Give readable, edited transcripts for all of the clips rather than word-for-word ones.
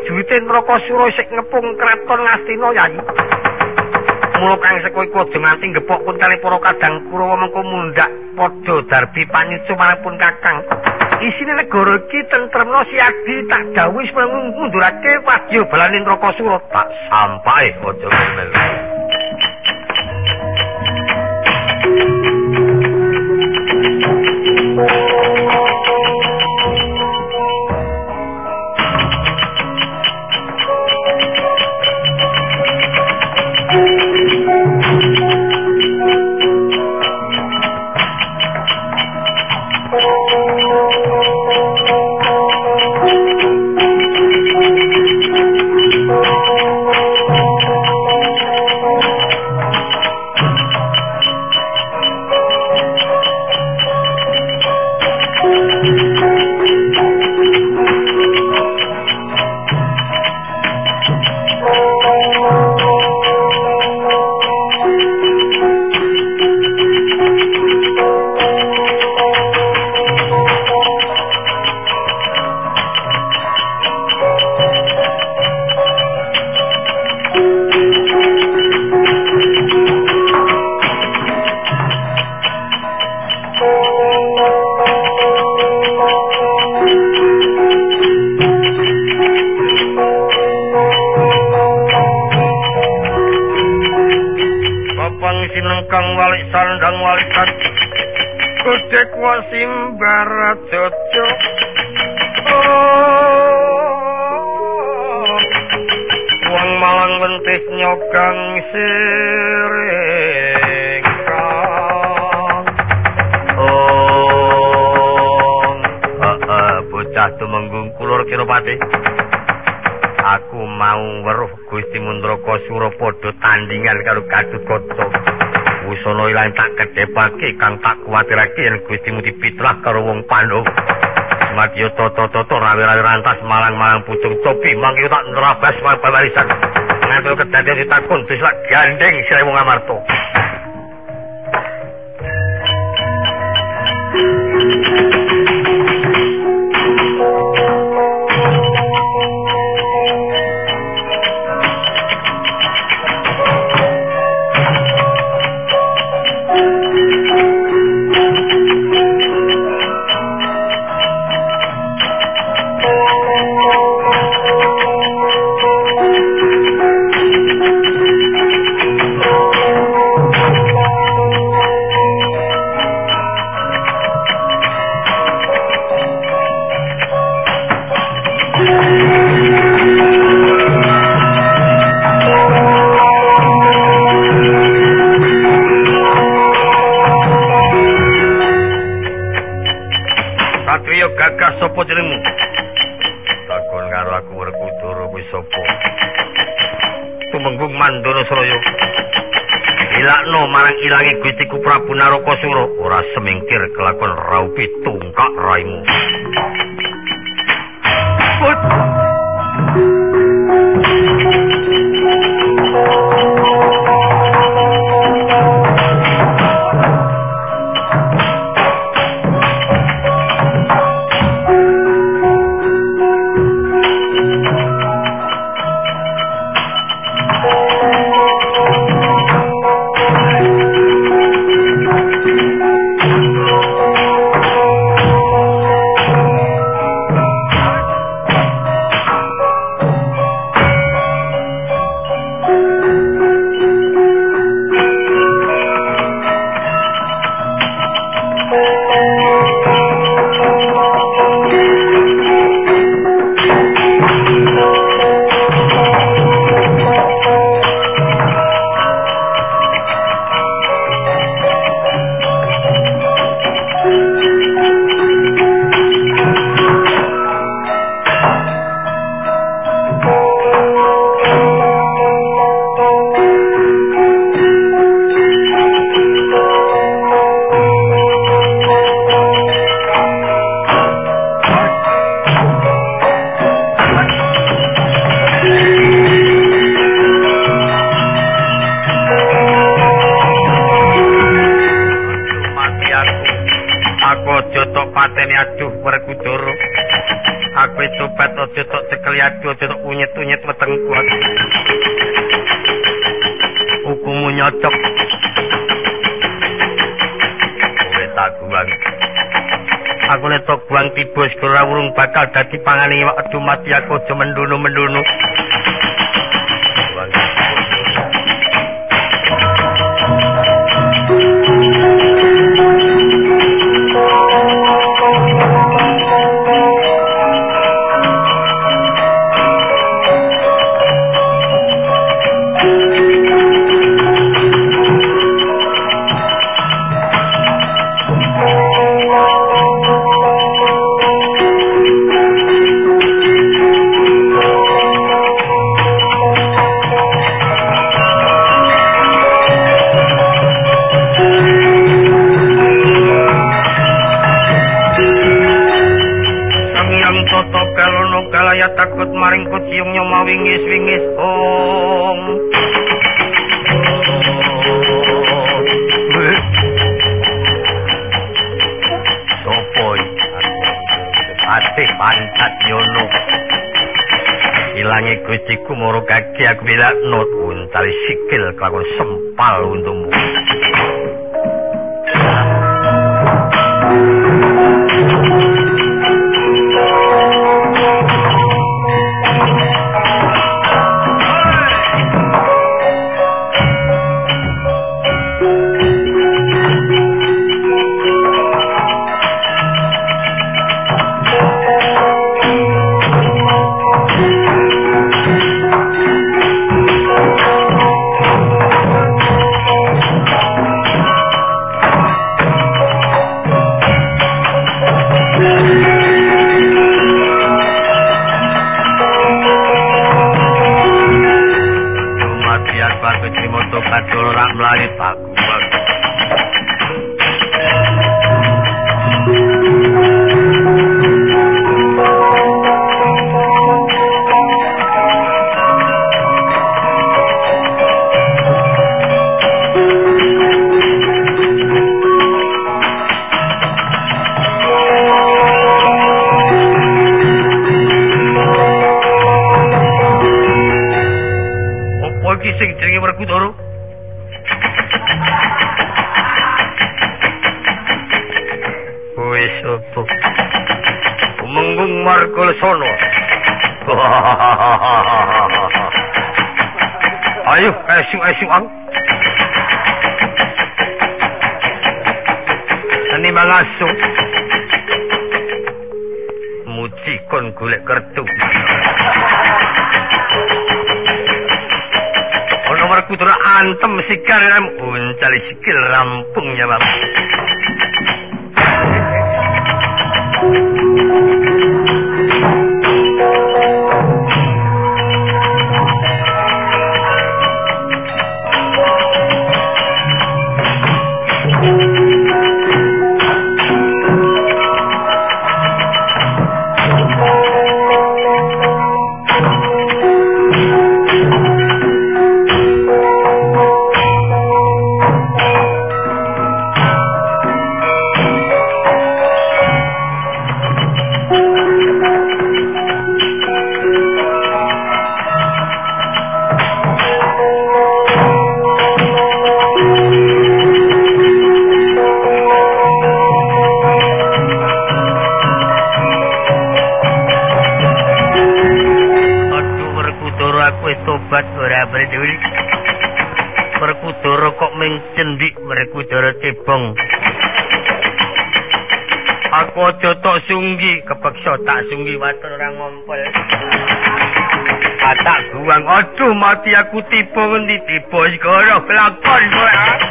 prajurite Nrakasura sing ngepung kraton Ngastina Yayi. Mula kang seko iku aja nganti gepok pun kali para kadang Kurawa mengko mundhak padha darbi panyucu marapun Kakang. Isine negara iki tentremna siadi tak dawuh mundurake wadya balane Nrakasura tak sampae aja ngene. Aku mau weruh Gusti Nrakasura padha tandingan karo Gatotkaca. Wusana ilang tak kedhepake kang tak kuwatirake yen Gustimu dipitlah karo wong Pandhawa. Madya tata-tata rawi-rawi rantas malang-malang pucung topi mangke tak nerabas babarisan. Ngantos kedadian ditakon bisa gandeng sira wong Amarta. Sapa jenengmu? Takon karo aku Werkudara kuwi sapa? Tumenggung Mandana Sraya. Ilakno marang ilange Gustiku Prabu Nrakasura, ora semingkir kelakon raupi tungkak raimu. kowe cobat aja tok cekeli adu aja tok unyet-unyet wetengku. Hukummu nyocok. Kowe tak guang. Aku nek tok guang tiba segera urung bakal dadi pangane iwak adu mati aku aja mendunu-mendunu. Takut maring kuciung nyoma wingis-wingis om. Sopoi ati pancat yono ilange gustiku moro kaki aku bila not untali sikil kelakuan sempal untukmu. Ayo, esu ang. Seni mangasu. Muci kon golek kertu. Ono nomor kutura antem sikar ram uncali sikil rampung ya, Bang. Perkudara kok ming cendik Perkudara cebong. Aku aja tok sunggi kepeksa tak sunggi watur ora ngompol. Tak guang aduh mati aku tiba ngendi tiba segara lakon kowe.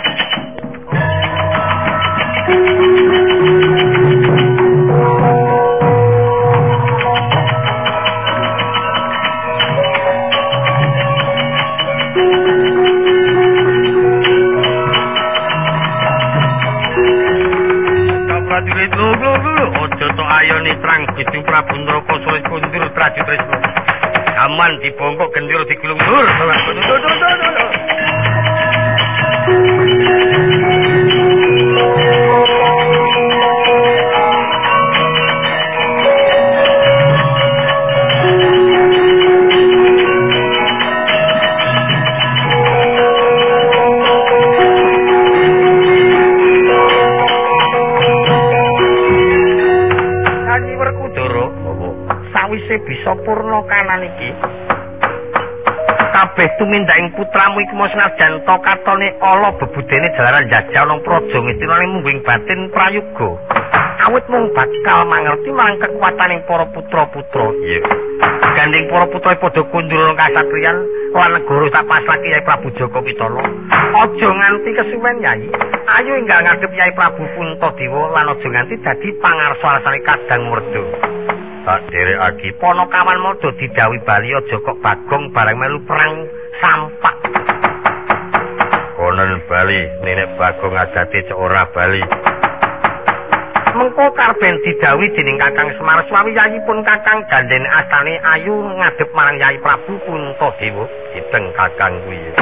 Ojo to ayo nitrang Gusti Prabu Nraka Sura kundur Prabu Tresna. Aman dibongkok gendiro digulung-glur. sawise bisa purna kanan iki. Kabeh tumindhaking putramu iku mau senajan to katone ala bebudene jalaran jajal nang praja ngitinane mungging batin prayoga. Awit mung bakal mangerti marang kekuataning para putra-putra. Iya. Gandeng para putra padha kundur nang kasatriyan lan negara tak paslaki Yai Prabu Joko Pitala. Aja nganti kesuwen Yai. Ayo enggal ngadhep Yai Prabu Puntadewa lan aja nganti dadi pangarsa alasane Kadang Werda. Tak derekake Panakawan Mada didhawuhi bali aja kok Bagong bareng melu perang sampak. Konon bali nenek Bagong adate cek ora bali. Mengko karben didhawuhi dening Kakang Semar Swawi yayipun Kakang gandhen astane ayu ngadhep marang Yai Prabu Puntadewa. Diteng Kakang kuwi.